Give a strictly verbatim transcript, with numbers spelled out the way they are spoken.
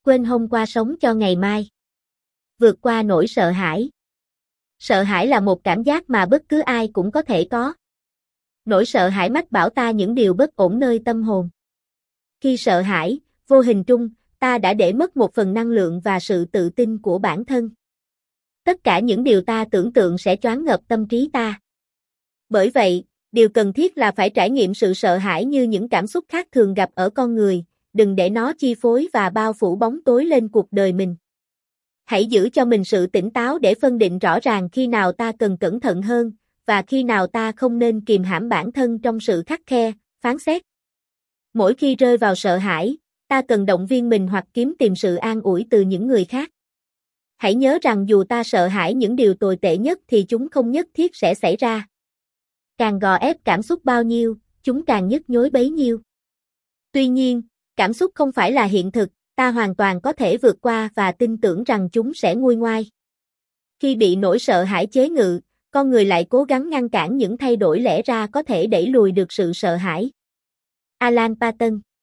Quên hôm qua sống cho ngày mai. Vượt qua nỗi sợ hãi. Sợ hãi là một cảm giác mà bất cứ ai cũng có thể có. Nỗi sợ hãi mách bảo ta những điều bất ổn nơi tâm hồn. Khi sợ hãi, vô hình trung, ta đã để mất một phần năng lượng và sự tự tin của bản thân. Tất cả những điều ta tưởng tượng sẽ choáng ngợp tâm trí ta. Bởi vậy, điều cần thiết là phải trải nghiệm sự sợ hãi như những cảm xúc khác thường gặp ở con người, đừng để nó chi phối và bao phủ bóng tối lên cuộc đời mình. Hãy giữ cho mình sự tỉnh táo để phân định rõ ràng khi nào ta cần cẩn thận hơn, và khi nào ta không nên kìm hãm bản thân trong sự khắt khe, phán xét. Mỗi khi rơi vào sợ hãi, ta cần động viên mình hoặc kiếm tìm sự an ủi từ những người khác. Hãy nhớ rằng dù ta sợ hãi những điều tồi tệ nhất thì chúng không nhất thiết sẽ xảy ra. Càng gò ép cảm xúc bao nhiêu, chúng càng nhức nhối bấy nhiêu. Tuy nhiên, cảm xúc không phải là hiện thực, ta hoàn toàn có thể vượt qua và tin tưởng rằng chúng sẽ nguôi ngoai. Khi bị nỗi sợ hãi chế ngự, con người lại cố gắng ngăn cản những thay đổi lẽ ra có thể đẩy lùi được sự sợ hãi. Alan Paton